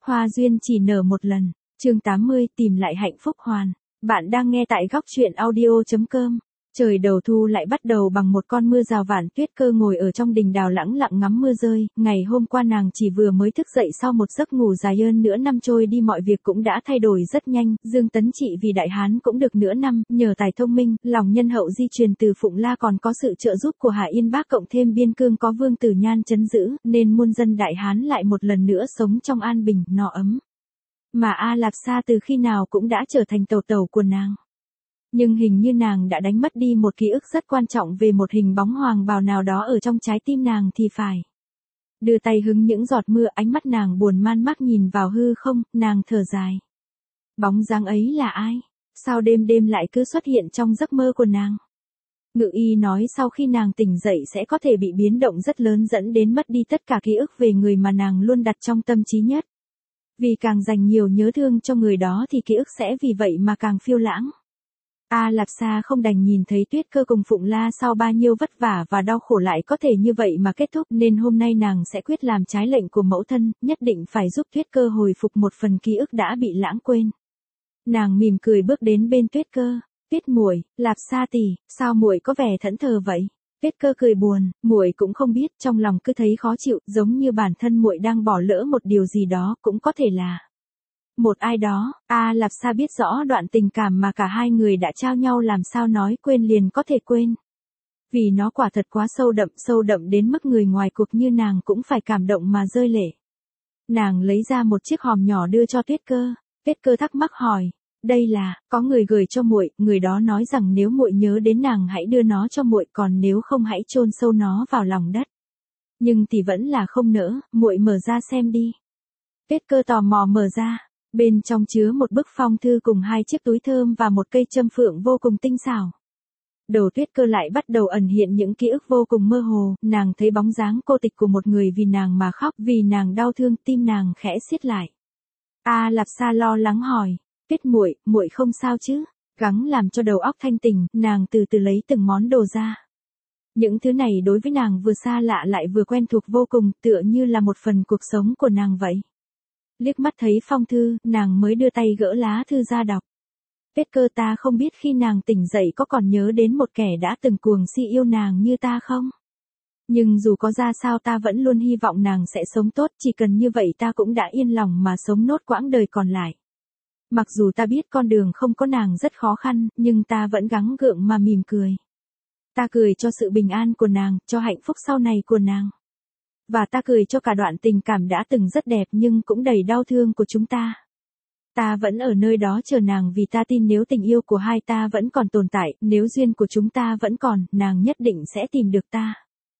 Hoa duyên chỉ nở một lần. Chương 80, tìm lại hạnh phúc hoàn. Bạn đang nghe tại góc truyện audio.com. Trời đầu thu lại bắt đầu bằng một con mưa rào vạn tuyết cơ ngồi ở trong đình đào lẳng lặng ngắm mưa rơi. Ngày hôm qua nàng chỉ vừa mới thức dậy sau một giấc ngủ dài hơn nửa năm trôi đi, mọi việc cũng đã thay đổi rất nhanh. Dương Tấn Trị vì đại hán cũng được nửa năm, nhờ tài thông minh, lòng nhân hậu di truyền từ Phụng La, còn có sự trợ giúp của Hạ Yên Bác, cộng thêm biên cương có Vương Tử Nhan trấn giữ, nên muôn dân đại hán lại một lần nữa sống trong an bình, no ấm. Mà A Lạp Sa từ khi nào cũng đã trở thành tẩu tẩu của nàng. Nhưng hình như nàng đã đánh mất đi một ký ức rất quan trọng về một hình bóng hoàng bào nào đó ở trong trái tim nàng thì phải. Đưa tay hứng những giọt mưa, ánh mắt nàng buồn man mác nhìn vào hư không, nàng thở dài. Bóng dáng ấy là ai? Sao đêm đêm lại cứ xuất hiện trong giấc mơ của nàng? Ngự y nói sau khi nàng tỉnh dậy sẽ có thể bị biến động rất lớn, dẫn đến mất đi tất cả ký ức về người mà nàng luôn đặt trong tâm trí nhất. Vì càng dành nhiều nhớ thương cho người đó thì ký ức sẽ vì vậy mà càng phiêu lãng. A Lạp Sa không đành nhìn thấy Tuyết Cơ cùng Phụng La sau bao nhiêu vất vả và đau khổ lại có thể như vậy mà kết thúc, nên hôm nay nàng sẽ quyết làm trái lệnh của mẫu thân, nhất định phải giúp Tuyết Cơ hồi phục một phần ký ức đã bị lãng quên. Nàng mỉm cười bước đến bên Tuyết Cơ. Tuyết muội, Lạp Sa tỷ, sao muội có vẻ thẫn thờ vậy? Tuyết Cơ cười buồn, muội cũng không biết, trong lòng cứ thấy khó chịu, giống như bản thân muội đang bỏ lỡ một điều gì đó, cũng có thể là một ai đó. A Lạp Sa biết rõ đoạn tình cảm mà cả hai người đã trao nhau làm sao nói quên liền có thể quên. Vì nó quả thật quá sâu đậm đến mức người ngoài cuộc như nàng cũng phải cảm động mà rơi lệ. Nàng lấy ra một chiếc hòm nhỏ đưa cho Tuyết Cơ. Tuyết Cơ thắc mắc hỏi, đây là, có người gửi cho muội, người đó nói rằng nếu muội nhớ đến nàng hãy đưa nó cho muội, còn nếu không hãy chôn sâu nó vào lòng đất. Nhưng thì vẫn là không nỡ, muội mở ra xem đi. Tuyết Cơ tò mò mở ra. Bên trong chứa một bức phong thư cùng hai chiếc túi thơm và một cây châm phượng vô cùng tinh xảo. Đầu Tuyết Cơ lại bắt đầu ẩn hiện những ký ức vô cùng mơ hồ, nàng thấy bóng dáng cô tịch của một người vì nàng mà khóc, vì nàng đau thương, tim nàng khẽ siết lại. A Lạp Sa lo lắng hỏi, Tuyết muội, muội không sao chứ? Gắng làm cho đầu óc thanh tỉnh, nàng từ từ lấy từng món đồ ra. Những thứ này đối với nàng vừa xa lạ lại vừa quen thuộc vô cùng, tựa như là một phần cuộc sống của nàng vậy. Liếc mắt thấy phong thư, nàng mới đưa tay gỡ lá thư ra đọc. Tuyết Cơ, ta không biết khi nàng tỉnh dậy có còn nhớ đến một kẻ đã từng cuồng si yêu nàng như ta không? Nhưng dù có ra sao ta vẫn luôn hy vọng nàng sẽ sống tốt, chỉ cần như vậy ta cũng đã yên lòng mà sống nốt quãng đời còn lại. Mặc dù ta biết con đường không có nàng rất khó khăn, nhưng ta vẫn gắng gượng mà mỉm cười. Ta cười cho sự bình an của nàng, cho hạnh phúc sau này của nàng. Và ta cười cho cả đoạn tình cảm đã từng rất đẹp nhưng cũng đầy đau thương của chúng ta. Ta vẫn ở nơi đó chờ nàng vì ta tin nếu tình yêu của hai ta vẫn còn tồn tại, nếu duyên của chúng ta vẫn còn, nàng nhất định sẽ tìm được ta.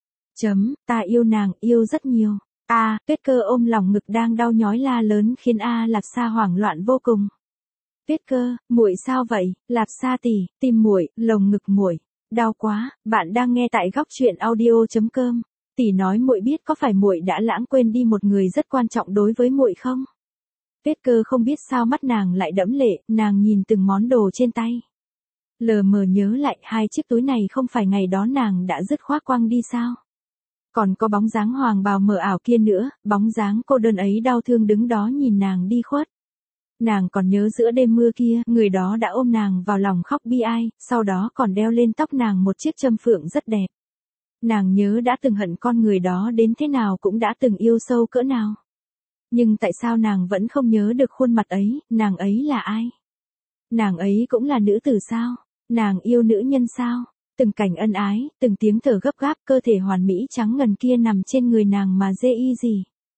Ta yêu nàng, yêu rất nhiều. Tuyết Cơ ôm lòng ngực đang đau nhói la lớn khiến A Lạp Sa hoảng loạn vô cùng. Tuyết Cơ, muội sao vậy? Lạp Sa tỷ, tim muội, lồng ngực muội đau quá. Bạn đang nghe tại góc truyện audio.com. Tỷ nói muội biết có phải muội đã lãng quên đi một người rất quan trọng đối với muội không? Tuyết Cơ không biết sao mắt nàng lại đẫm lệ, nàng nhìn từng món đồ trên tay. Lờ mờ nhớ lại hai chiếc túi này không phải ngày đó nàng đã dứt khoát quăng đi sao? Còn có bóng dáng hoàng bào mờ ảo kia nữa, bóng dáng cô đơn ấy đau thương đứng đó nhìn nàng đi khuất. Nàng còn nhớ giữa đêm mưa kia, người đó đã ôm nàng vào lòng khóc bi ai, sau đó còn đeo lên tóc nàng một chiếc châm phượng rất đẹp. Nàng nhớ đã từng hận con người đó đến thế nào, cũng đã từng yêu sâu cỡ nào. Nhưng tại sao nàng vẫn không nhớ được khuôn mặt ấy, nàng ấy là ai? Nàng ấy cũng là nữ tử sao? Nàng yêu nữ nhân sao? Từng cảnh ân ái, từng tiếng thở gấp gáp, cơ thể hoàn mỹ trắng ngần kia nằm trên người nàng mà dê y gì.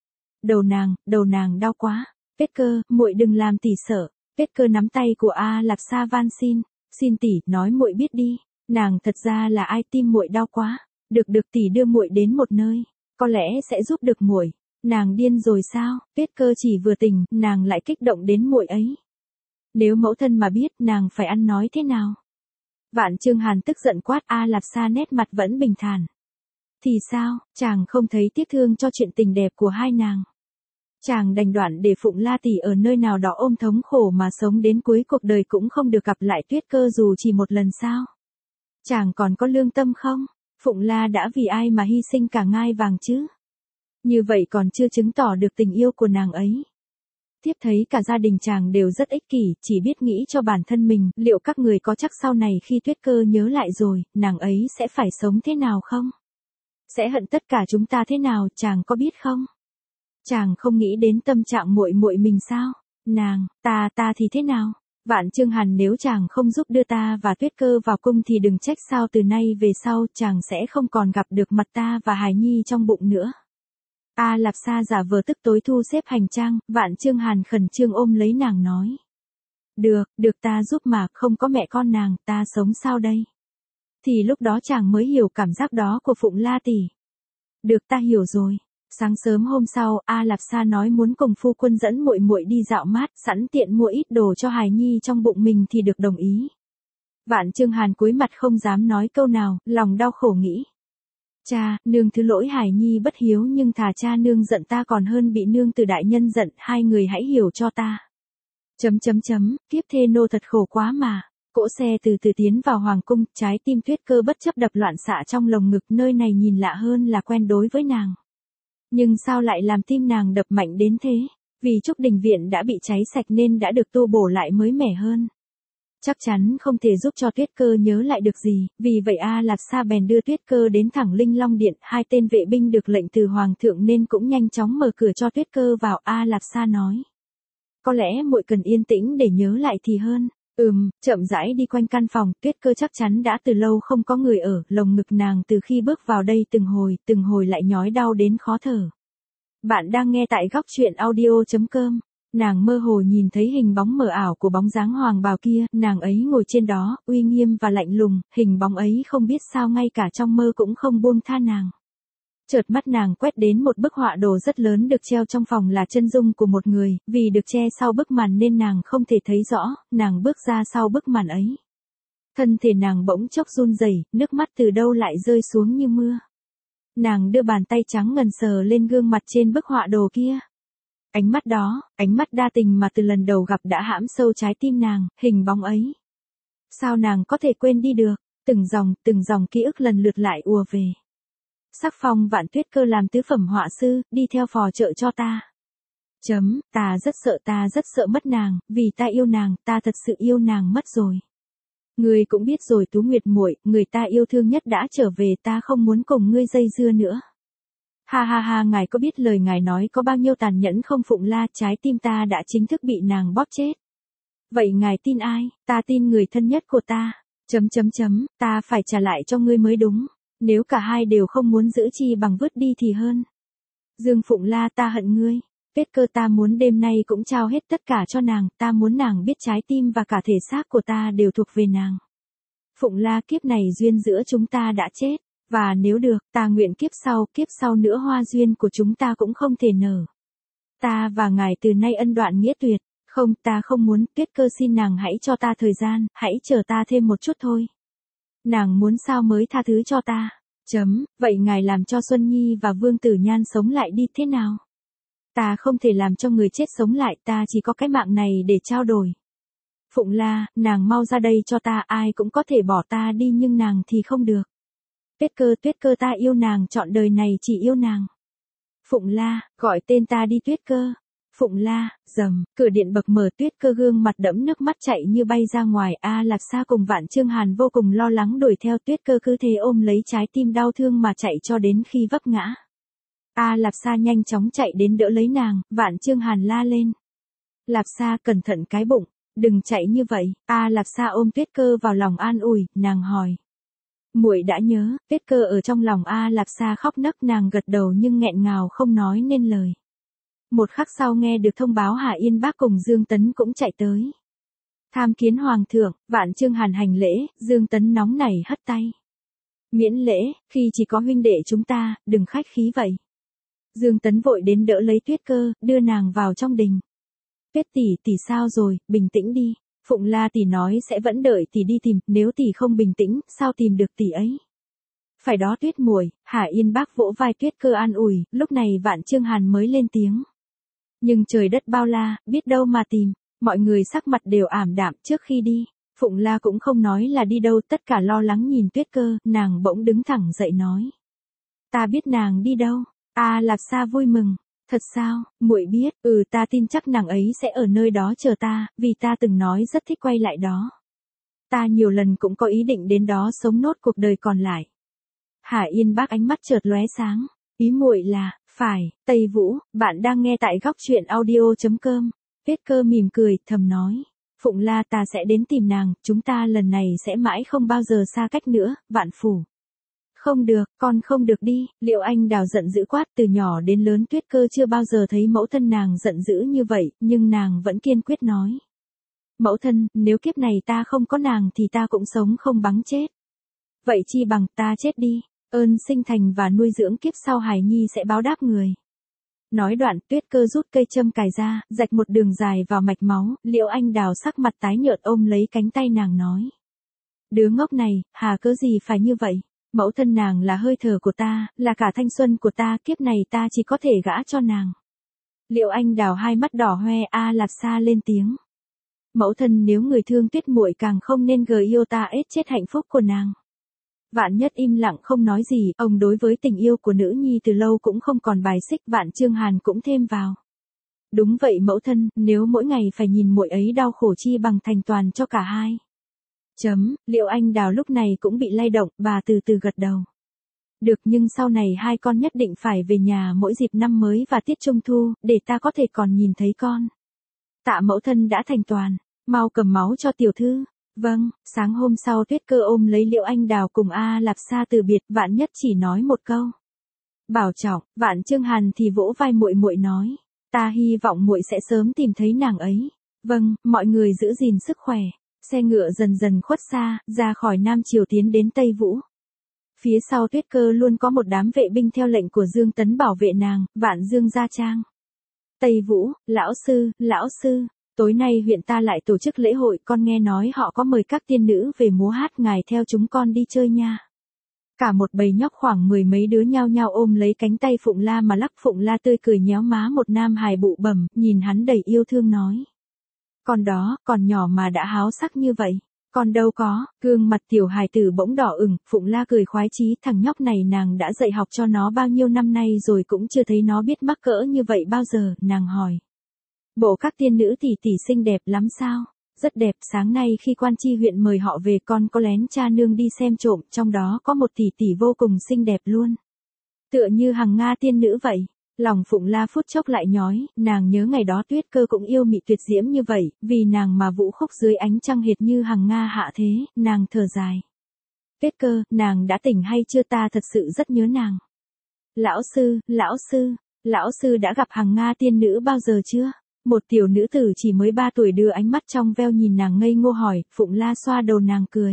Đầu nàng đau quá. Tuyết Cơ, muội đừng làm tỷ sợ. Tuyết Cơ nắm tay của A Lạp Sa van xin tỷ, nói muội biết đi, nàng thật ra là ai, tim muội đau quá. Được tỷ đưa muội đến một nơi, có lẽ sẽ giúp được muội. Nàng điên rồi sao? Tuyết Cơ chỉ vừa tỉnh, nàng lại kích động đến muội ấy. Nếu mẫu thân mà biết, nàng phải ăn nói thế nào? Vạn Chương Hàn tức giận quát. A Lạp Sa nét mặt vẫn bình thản. Thì sao, chàng không thấy tiếc thương cho chuyện tình đẹp của hai nàng? Chàng đành đoạn để Phụng La tỷ ở nơi nào đó ôm thống khổ mà sống đến cuối cuộc đời cũng không được gặp lại Tuyết Cơ dù chỉ một lần sao? Chàng còn có lương tâm không? Phụng La đã vì ai mà hy sinh cả ngai vàng chứ? Như vậy còn chưa chứng tỏ được tình yêu của nàng ấy. Tiếp thấy cả gia đình chàng đều rất ích kỷ, chỉ biết nghĩ cho bản thân mình, liệu các người có chắc sau này khi Tuyết Cơ nhớ lại rồi, nàng ấy sẽ phải sống thế nào không? Sẽ hận tất cả chúng ta thế nào, chàng có biết không? Chàng không nghĩ đến tâm trạng muội muội mình sao? Nàng, ta thì thế nào? Vạn Chương Hàn, nếu chàng không giúp đưa ta và Tuyết Cơ vào cung thì đừng trách sao từ nay về sau chàng sẽ không còn gặp được mặt ta và hài nhi trong bụng nữa. A Lạp Sa giả vờ tức tối thu xếp hành trang, Vạn Chương Hàn khẩn trương ôm lấy nàng nói. Được ta giúp mà, không có mẹ con nàng, ta sống sao đây? Thì lúc đó chàng mới hiểu cảm giác đó của Phụng La tỷ. Được, ta hiểu rồi. Sáng sớm hôm sau, A Lạp Sa nói muốn cùng phu quân dẫn muội muội đi dạo mát, sẵn tiện mua ít đồ cho hài nhi trong bụng mình thì được đồng ý. Vạn Chương Hàn cúi mặt không dám nói câu nào, lòng đau khổ nghĩ. Cha, nương thứ lỗi hài nhi bất hiếu nhưng thà cha nương giận ta còn hơn bị nương từ đại nhân giận, hai người hãy hiểu cho ta. Kiếp thê nô thật khổ quá mà. Cỗ xe từ từ tiến vào hoàng cung, trái tim Tuyết Cơ bất chấp đập loạn xạ trong lồng ngực, nơi này nhìn lạ hơn là quen đối với nàng. Nhưng sao lại làm tim nàng đập mạnh đến thế? Vì Trúc Đình Viện đã bị cháy sạch nên đã được tu bổ lại mới mẻ hơn. Chắc chắn không thể giúp cho Tuyết Cơ nhớ lại được gì, vì vậy A Lạp Sa bèn đưa Tuyết Cơ đến thẳng Linh Long Điện, hai tên vệ binh được lệnh từ hoàng thượng nên cũng nhanh chóng mở cửa cho Tuyết Cơ vào. A Lạp Sa nói. Có lẽ muội cần yên tĩnh để nhớ lại thì hơn. Chậm rãi đi quanh căn phòng, Tuyết Cơ chắc chắn đã từ lâu không có người ở, lồng ngực nàng từ khi bước vào đây từng hồi lại nhói đau đến khó thở. Bạn đang nghe tại góc truyện audio.com. Nàng mơ hồ nhìn thấy hình bóng mờ ảo của bóng dáng hoàng bào kia, nàng ấy ngồi trên đó, uy nghiêm và lạnh lùng, hình bóng ấy không biết sao ngay cả trong mơ cũng không buông tha nàng. Chợt mắt nàng quét đến một bức họa đồ rất lớn được treo trong phòng là chân dung của một người, vì được che sau bức màn nên nàng không thể thấy rõ, nàng bước ra sau bức màn ấy. Thân thể nàng bỗng chốc run rẩy, nước mắt từ đâu lại rơi xuống như mưa. Nàng đưa bàn tay trắng ngần sờ lên gương mặt trên bức họa đồ kia. Ánh mắt đó, ánh mắt đa tình mà từ lần đầu gặp đã hãm sâu trái tim nàng, hình bóng ấy. Sao nàng có thể quên đi được, từng dòng ký ức lần lượt lại ùa về. Sắc phong Vạn Tuyết Cơ làm tứ phẩm họa sư, đi theo phò trợ cho ta. Ta rất sợ mất nàng, vì ta yêu nàng, ta thật sự yêu nàng mất rồi. Ngươi cũng biết rồi Tú Nguyệt muội, người ta yêu thương nhất đã trở về, ta không muốn cùng ngươi dây dưa nữa. Ha, ngài có biết lời ngài nói có bao nhiêu tàn nhẫn không Phụng La, trái tim ta đã chính thức bị nàng bóp chết. Vậy ngài tin ai? Ta tin người thân nhất của ta. Ta phải trả lại cho ngươi mới đúng. Nếu cả hai đều không muốn giữ chi bằng vứt đi thì hơn. Dương Phụng La, ta hận ngươi. Tuyết Cơ, ta muốn đêm nay cũng trao hết tất cả cho nàng, ta muốn nàng biết trái tim và cả thể xác của ta đều thuộc về nàng. Phụng La, kiếp này duyên giữa chúng ta đã chết, và nếu được, ta nguyện kiếp sau nữa hoa duyên của chúng ta cũng không thể nở. Ta và ngài từ nay ân đoạn nghĩa tuyệt, không, ta không muốn. Tuyết Cơ, xin nàng hãy cho ta thời gian, hãy chờ ta thêm một chút thôi. Nàng muốn sao mới tha thứ cho ta. Vậy ngài làm cho Xuân Nhi và Vương Tử Nhan sống lại đi thế nào? Ta không thể làm cho người chết sống lại, ta chỉ có cái mạng này để trao đổi. Phụng La, nàng mau ra đây cho ta, ai cũng có thể bỏ ta đi nhưng nàng thì không được. Tuyết Cơ, ta yêu nàng, trọn đời này chỉ yêu nàng. Phụng La, gọi tên ta đi Tuyết Cơ. Phụng La, cửa điện bậc mở, Tuyết Cơ gương mặt đẫm nước mắt chạy như bay ra ngoài. A Lạp Sa cùng Vạn Chương Hàn vô cùng lo lắng đuổi theo, Tuyết Cơ cứ thế ôm lấy trái tim đau thương mà chạy cho đến khi vấp ngã. A Lạp Sa nhanh chóng chạy đến đỡ lấy nàng, Vạn Chương Hàn la lên. Lạp Sa, cẩn thận cái bụng, đừng chạy như vậy. A Lạp Sa ôm Tuyết Cơ vào lòng an ủi, nàng hỏi. Muội đã nhớ. Tuyết Cơ ở trong lòng A Lạp Sa khóc nấc, nàng gật đầu nhưng nghẹn ngào không nói nên lời. Một khắc sau nghe được thông báo Hà Yên Bác cùng Dương Tấn cũng chạy tới. Tham kiến hoàng thượng. Vạn Chương Hàn hành lễ, Dương Tấn nóng nảy hất tay. Miễn lễ, khi chỉ có huynh đệ chúng ta, đừng khách khí vậy. Dương Tấn vội đến đỡ lấy Tuyết Cơ, đưa nàng vào trong đình. Tuyết tỷ sao rồi, bình tĩnh đi. Phụng La tỷ nói sẽ vẫn đợi tỷ đi tìm, nếu tỷ không bình tĩnh, sao tìm được tỷ ấy? Phải đó Tuyết muội. Hà Yên Bác vỗ vai Tuyết Cơ an ủi, lúc này Vạn Chương Hàn mới lên tiếng. Nhưng trời đất bao la, biết đâu mà tìm. Mọi người sắc mặt đều ảm đạm trước khi đi. Phụng La cũng không nói là đi đâu, tất cả lo lắng nhìn Tuyết Cơ, nàng bỗng đứng thẳng dậy nói. Ta biết nàng đi đâu. A Lạp Sa vui mừng. Thật sao, muội biết, ta tin chắc nàng ấy sẽ ở nơi đó chờ ta, vì ta từng nói rất thích quay lại đó. Ta nhiều lần cũng có ý định đến đó sống nốt cuộc đời còn lại. Hà Yên Bác ánh mắt chợt lóe sáng, ý muội là, phải, Tây Vũ, bạn đang nghe tại góc truyện audio.com. Tuyết Cơ mỉm cười, thầm nói. Phụng La ta sẽ đến tìm nàng, chúng ta lần này sẽ mãi không bao giờ xa cách nữa, Vạn Phủ. Không được, con không được đi, Liệu Anh Đào giận dữ quát, từ nhỏ đến lớn Tuyết Cơ chưa bao giờ thấy mẫu thân nàng giận dữ như vậy, nhưng nàng vẫn kiên quyết nói. Mẫu thân, nếu kiếp này ta không có nàng thì ta cũng sống không bằng chết. Vậy chi bằng ta chết đi, ơn sinh thành và nuôi dưỡng kiếp sau hài nhi sẽ báo đáp người. Nói đoạn Tuyết Cơ rút cây châm cài ra, rạch một đường dài vào mạch máu, Liệu Anh Đào sắc mặt tái nhợt ôm lấy cánh tay nàng nói. Đứa ngốc này, hà cớ gì phải như vậy? Mẫu thân nàng là hơi thở của ta, là cả thanh xuân của ta, kiếp này ta chỉ có thể gả cho nàng. Liệu Anh Đào hai mắt đỏ hoe Lạp Sa lên tiếng. Mẫu thân nếu người thương Tuyết muội càng không nên yêu ta ết chết hạnh phúc của nàng. Vạn Nhất im lặng không nói gì, ông đối với tình yêu của nữ nhi từ lâu cũng không còn bài xích, Vạn Trương Hàn cũng thêm vào. Đúng vậy mẫu thân, nếu mỗi ngày phải nhìn muội ấy đau khổ chi bằng thành toàn cho cả hai. Liệu Anh Đào lúc này cũng bị lay động, bà từ từ gật đầu. Được, nhưng sau này hai con nhất định phải về nhà mỗi dịp năm mới và tiết trung thu, để ta có thể còn nhìn thấy con. Tạ mẫu thân đã thành toàn, mau cầm máu cho tiểu thư. Vâng, sáng hôm sau Tuyết Cơ ôm lấy Liệu Anh Đào cùng Lạp Sa từ biệt, Vạn Nhất chỉ nói một câu. Bảo trọng, Vạn Trương Hàn thì vỗ vai muội muội nói. Ta hy vọng muội sẽ sớm tìm thấy nàng ấy. Vâng, mọi người giữ gìn sức khỏe. Xe ngựa dần dần khuất xa, ra khỏi Nam Triều tiến đến Tây Vũ. Phía sau Tuyết Cơ luôn có một đám vệ binh theo lệnh của Dương Tấn bảo vệ nàng, Vạn Dương gia trang. Tây Vũ, lão sư, tối nay huyện ta lại tổ chức lễ hội, con nghe nói họ có mời các tiên nữ về múa hát, ngài theo chúng con đi chơi nha. Cả một bầy nhóc khoảng mười mấy đứa nhao nhao ôm lấy cánh tay Phụng La mà lắc. Phụng La tươi cười nhéo má một nam hài bụ bẩm, nhìn hắn đầy yêu thương nói. Con đó, còn nhỏ mà đã háo sắc như vậy. Còn đâu có, gương mặt tiểu hài tử bỗng đỏ ửng, Phụng La cười khoái chí, thằng nhóc này nàng đã dạy học cho nó bao nhiêu năm nay rồi cũng chưa thấy nó biết mắc cỡ như vậy bao giờ, nàng hỏi. Bộ các tiên nữ tỷ tỷ xinh đẹp lắm sao? Rất đẹp, sáng nay khi quan tri huyện mời họ về con có lén cha nương đi xem trộm, trong đó có một tỷ tỷ vô cùng xinh đẹp luôn. Tựa như Hằng Nga tiên nữ vậy. Lòng Phụng La phút chốc lại nhói, nàng nhớ ngày đó Tuyết Cơ cũng yêu mị tuyệt diễm như vậy, vì nàng mà vũ khúc dưới ánh trăng hệt như Hằng Nga hạ thế, nàng thở dài. Tuyết Cơ, nàng đã tỉnh hay chưa, ta thật sự rất nhớ nàng. Lão sư đã gặp Hằng Nga tiên nữ bao giờ chưa? Một tiểu nữ tử chỉ mới 3 tuổi đưa ánh mắt trong veo nhìn nàng ngây ngô hỏi, Phụng La xoa đầu nàng cười.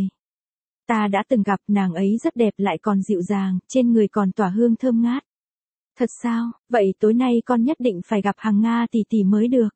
Ta đã từng gặp, nàng ấy rất đẹp lại còn dịu dàng, trên người còn tỏa hương thơm ngát. Thật sao, vậy tối nay con nhất định phải gặp Hằng Nga tỷ tỷ mới được.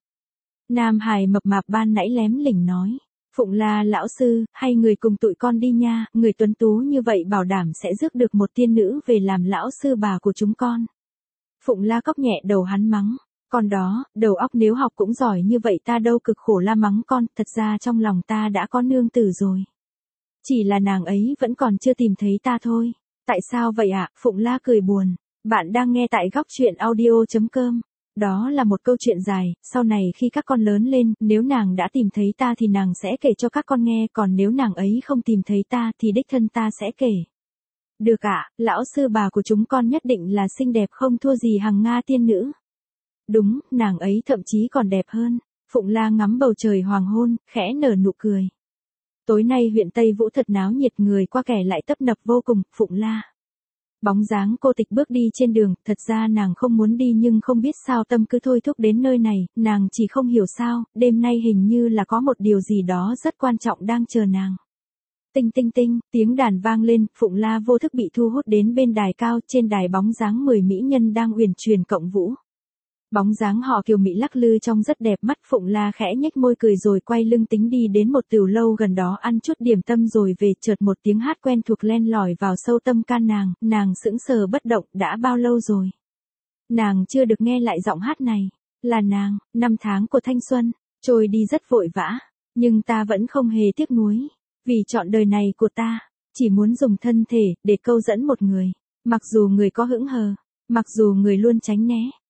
Nam hài mập mạp ban nãy lém lỉnh nói. Phụng La lão sư, hay người cùng tụi con đi nha, người tuấn tú như vậy bảo đảm sẽ rước được một tiên nữ về làm lão sư bà của chúng con. Phụng La cóc nhẹ đầu hắn mắng. Con đó, đầu óc nếu học cũng giỏi như vậy ta đâu cực khổ la mắng con, thật ra trong lòng ta đã có nương tử rồi. Chỉ là nàng ấy vẫn còn chưa tìm thấy ta thôi. Tại sao vậy ạ? Phụng La cười buồn. Bạn đang nghe tại góc truyện audio.com. Đó là một câu chuyện dài, sau này khi các con lớn lên, nếu nàng đã tìm thấy ta thì nàng sẽ kể cho các con nghe, còn nếu nàng ấy không tìm thấy ta thì đích thân ta sẽ kể. Được ạ, lão sư bà của chúng con nhất định là xinh đẹp không thua gì Hằng Nga tiên nữ. Đúng, nàng ấy thậm chí còn đẹp hơn. Phụng La ngắm bầu trời hoàng hôn, khẽ nở nụ cười. Tối nay huyện Tây Vũ thật náo nhiệt, người qua kẻ lại tấp nập vô cùng. Phụng La. Bóng dáng cô tịch bước đi trên đường, thật ra nàng không muốn đi nhưng không biết sao tâm cứ thôi thúc đến nơi này, nàng chỉ không hiểu sao, đêm nay hình như là có một điều gì đó rất quan trọng đang chờ nàng. Tinh tinh tinh, tiếng đàn vang lên, Phụng La vô thức bị thu hút đến bên đài cao, trên đài bóng dáng 10 mỹ nhân đang uyển chuyển cộng vũ. Bóng dáng họ kiều mỹ lắc lư trông rất đẹp mắt. Phụng La khẽ nhếch môi cười rồi quay lưng tính đi đến một tửu lâu gần đó ăn chút điểm tâm rồi về, chợt một tiếng hát quen thuộc len lỏi vào sâu tâm can nàng sững sờ bất động, đã bao lâu rồi nàng chưa được nghe lại giọng hát này. Là nàng, năm tháng của thanh xuân trôi đi rất vội vã, nhưng ta vẫn không hề tiếc nuối, vì trọn đời này của ta chỉ muốn dùng thân thể để câu dẫn một người, mặc dù người có hững hờ, mặc dù người luôn tránh né.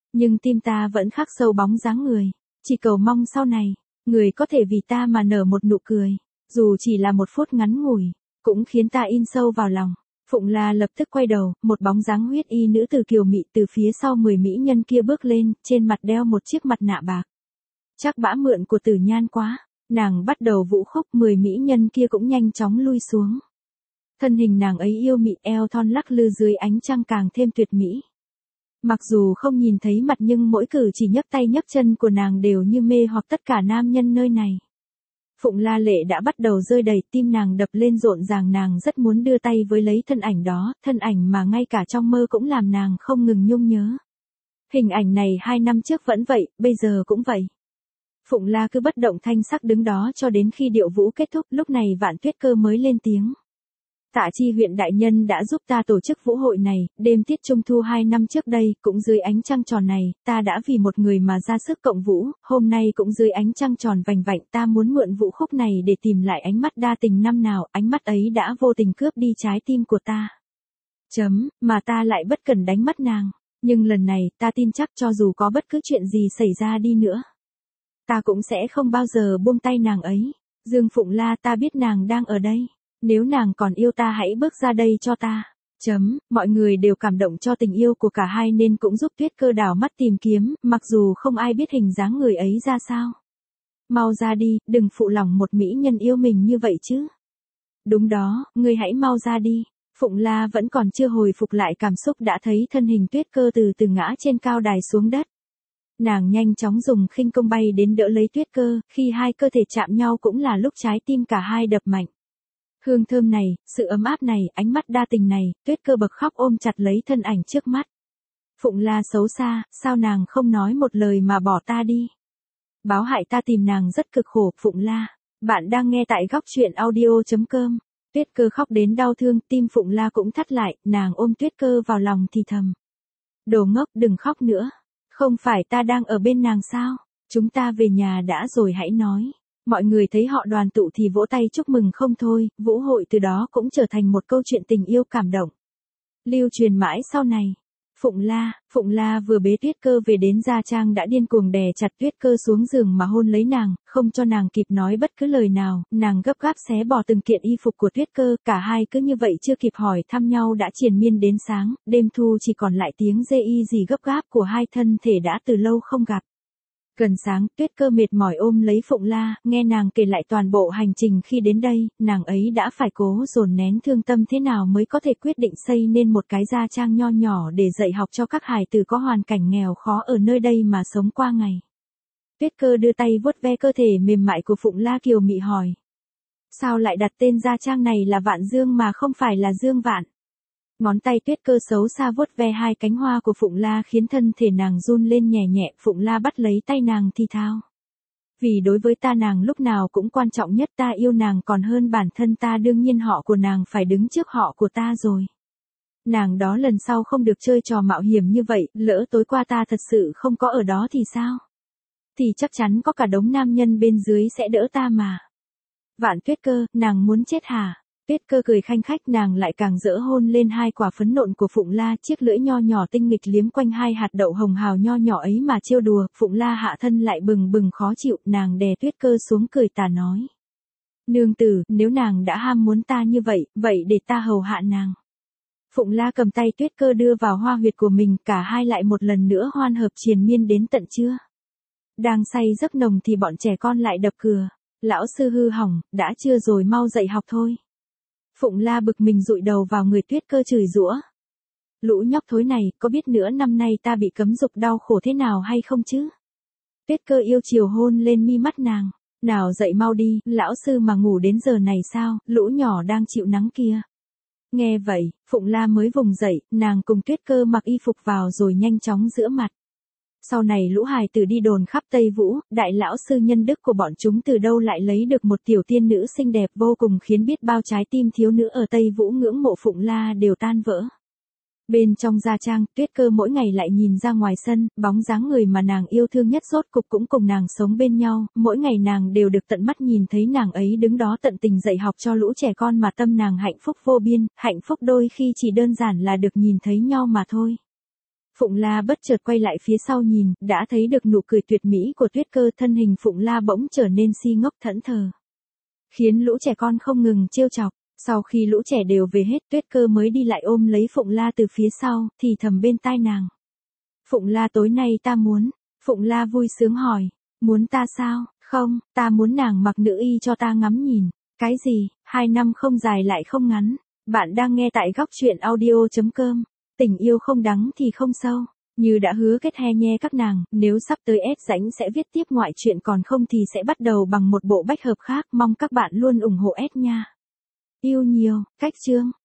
Nhưng tim ta vẫn khắc sâu bóng dáng người. Chỉ cầu mong sau này, người có thể vì ta mà nở một nụ cười. Dù chỉ là một phút ngắn ngủi, cũng khiến ta in sâu vào lòng. Phụng La lập tức quay đầu, một bóng dáng huyết y nữ tử kiều mị từ phía sau 10 mỹ nhân kia bước lên, trên mặt đeo một chiếc mặt nạ bạc. Chắc bã mượn của Tử Nhan quá. Nàng bắt đầu vũ khúc, 10 mỹ nhân kia cũng nhanh chóng lui xuống. Thân hình nàng ấy yêu mị, eo thon lắc lư dưới ánh trăng càng thêm tuyệt mỹ. Mặc dù không nhìn thấy mặt nhưng mỗi cử chỉ nhấc tay nhấc chân của nàng đều như mê hoặc tất cả nam nhân nơi này. Phụng La lệ đã bắt đầu rơi đầy, tim nàng đập lên rộn ràng, nàng rất muốn đưa tay với lấy thân ảnh đó, thân ảnh mà ngay cả trong mơ cũng làm nàng không ngừng nhung nhớ. Hình ảnh này 2 năm trước vẫn vậy, bây giờ cũng vậy. Phụng La cứ bất động thanh sắc đứng đó cho đến khi điệu vũ kết thúc, lúc này Vạn Tuyết Cơ mới lên tiếng. Tạ Chi huyện đại nhân đã giúp ta tổ chức vũ hội này, đêm tiết trung thu 2 năm trước đây, cũng dưới ánh trăng tròn này, ta đã vì một người mà ra sức cộng vũ, hôm nay cũng dưới ánh trăng tròn vành vạnh, ta muốn mượn vũ khúc này để tìm lại ánh mắt đa tình năm nào, ánh mắt ấy đã vô tình cướp đi trái tim của ta. Mà ta lại bất cần đánh mất nàng, nhưng lần này, ta tin chắc cho dù có bất cứ chuyện gì xảy ra đi nữa, ta cũng sẽ không bao giờ buông tay nàng ấy. Dương Phụng La, ta biết nàng đang ở đây. Nếu nàng còn yêu ta hãy bước ra đây cho ta. Mọi người đều cảm động cho tình yêu của cả hai nên cũng giúp Tuyết Cơ đảo mắt tìm kiếm, mặc dù không ai biết hình dáng người ấy ra sao. Mau ra đi, đừng phụ lòng một mỹ nhân yêu mình như vậy chứ. Đúng đó, ngươi hãy mau ra đi. Phụng La vẫn còn chưa hồi phục lại cảm xúc đã thấy thân hình Tuyết Cơ từ từ ngã trên cao đài xuống đất. Nàng nhanh chóng dùng khinh công bay đến đỡ lấy Tuyết Cơ, khi hai cơ thể chạm nhau cũng là lúc trái tim cả hai đập mạnh. Hương thơm này, sự ấm áp này, ánh mắt đa tình này, Tuyết Cơ bật khóc ôm chặt lấy thân ảnh trước mắt. Phụng La xấu xa, sao nàng không nói một lời mà bỏ ta đi? Báo hại ta tìm nàng rất cực khổ, Phụng La. Bạn đang nghe tại góc truyện audio.com. Tuyết Cơ khóc đến đau thương, tim Phụng La cũng thắt lại, nàng ôm Tuyết Cơ vào lòng thì thầm. Đồ ngốc, đừng khóc nữa. Không phải ta đang ở bên nàng sao? Chúng ta về nhà đã rồi hãy nói. Mọi người thấy họ đoàn tụ thì vỗ tay chúc mừng không thôi, vũ hội từ đó cũng trở thành một câu chuyện tình yêu cảm động. Lưu truyền mãi sau này. Phụng La vừa bế Tuyết Cơ về đến gia trang đã điên cuồng đè chặt Tuyết Cơ xuống giường mà hôn lấy nàng, không cho nàng kịp nói bất cứ lời nào, nàng gấp gáp xé bỏ từng kiện y phục của Tuyết Cơ, cả hai cứ như vậy chưa kịp hỏi thăm nhau đã triền miên đến sáng, đêm thu chỉ còn lại tiếng rê y gì gấp gáp của hai thân thể đã từ lâu không gặp. Gần sáng, Tuyết Cơ mệt mỏi ôm lấy Phụng La, nghe nàng kể lại toàn bộ hành trình khi đến đây, nàng ấy đã phải cố dồn nén thương tâm thế nào mới có thể quyết định xây nên một cái gia trang nho nhỏ để dạy học cho các hài tử có hoàn cảnh nghèo khó ở nơi đây mà sống qua ngày. Tuyết Cơ đưa tay vuốt ve cơ thể mềm mại của Phụng La kiều mị hỏi. Sao lại đặt tên gia trang này là Vạn Dương mà không phải là Dương Vạn? Ngón tay Tuyết Cơ xấu xa vuốt ve hai cánh hoa của Phụng La khiến thân thể nàng run lên nhẹ nhẹ, Phụng La bắt lấy tay nàng thì thào. Vì đối với ta nàng lúc nào cũng quan trọng nhất, ta yêu nàng còn hơn bản thân ta, đương nhiên họ của nàng phải đứng trước họ của ta rồi. Nàng đó lần sau không được chơi trò mạo hiểm như vậy, lỡ tối qua ta thật sự không có ở đó thì sao? Thì chắc chắn có cả đống nam nhân bên dưới sẽ đỡ ta mà. Vạn Tuyết Cơ, nàng muốn chết hả? Tuyết Cơ cười khanh khách, nàng lại càng dỡ hôn lên hai quả phấn nộn của Phụng La, chiếc lưỡi nho nhỏ tinh nghịch liếm quanh hai hạt đậu hồng hào nho nhỏ ấy mà trêu đùa, Phụng La hạ thân lại bừng bừng khó chịu, nàng đè Tuyết Cơ xuống cười tà nói. Nương tử, nếu nàng đã ham muốn ta như vậy, vậy để ta hầu hạ nàng. Phụng La cầm tay Tuyết Cơ đưa vào hoa huyệt của mình, cả hai lại một lần nữa hoan hợp triền miên đến tận trưa. Đang say giấc nồng thì bọn trẻ con lại đập cửa. Lão sư hư hỏng, đã trưa rồi mau dậy học thôi. Phụng La bực mình dụi đầu vào người Tuyết Cơ chửi giũa. Lũ nhóc thối này, có biết nữa năm nay ta bị cấm dục đau khổ thế nào hay không chứ? Tuyết Cơ yêu chiều hôn lên mi mắt nàng. Nào dậy mau đi, lão sư mà ngủ đến giờ này sao, lũ nhỏ đang chịu nắng kia. Nghe vậy, Phụng La mới vùng dậy, nàng cùng Tuyết Cơ mặc y phục vào rồi nhanh chóng rửa mặt. Sau này lũ hài tử đi đồn khắp Tây Vũ, đại lão sư nhân đức của bọn chúng từ đâu lại lấy được một tiểu tiên nữ xinh đẹp vô cùng khiến biết bao trái tim thiếu nữ ở Tây Vũ ngưỡng mộ Phụng La đều tan vỡ. Bên trong gia trang, Tuyết Cơ mỗi ngày lại nhìn ra ngoài sân, bóng dáng người mà nàng yêu thương nhất rốt cục cũng cùng nàng sống bên nhau, mỗi ngày nàng đều được tận mắt nhìn thấy nàng ấy đứng đó tận tình dạy học cho lũ trẻ con mà tâm nàng hạnh phúc vô biên, hạnh phúc đôi khi chỉ đơn giản là được nhìn thấy nhau mà thôi. Phụng La bất chợt quay lại phía sau nhìn, đã thấy được nụ cười tuyệt mỹ của Tuyết Cơ, thân hình Phụng La bỗng trở nên si ngốc thẫn thờ. Khiến lũ trẻ con không ngừng trêu chọc, sau khi lũ trẻ đều về hết Tuyết Cơ mới đi lại ôm lấy Phụng La từ phía sau, thì thầm bên tai nàng. Phụng La tối nay ta muốn, Phụng La vui sướng hỏi, muốn ta sao, không, ta muốn nàng mặc nữ y cho ta ngắm nhìn, cái gì, 2 năm không dài lại không ngắn, bạn đang nghe tại góc truyện audio.com. Tình yêu không đắng thì không sâu, như đã hứa kết he nhe các nàng, nếu sắp tới S rãnh sẽ viết tiếp ngoại truyện, còn không thì sẽ bắt đầu bằng một bộ bách hợp khác, mong các bạn luôn ủng hộ S nha. Yêu nhiều, cách chương.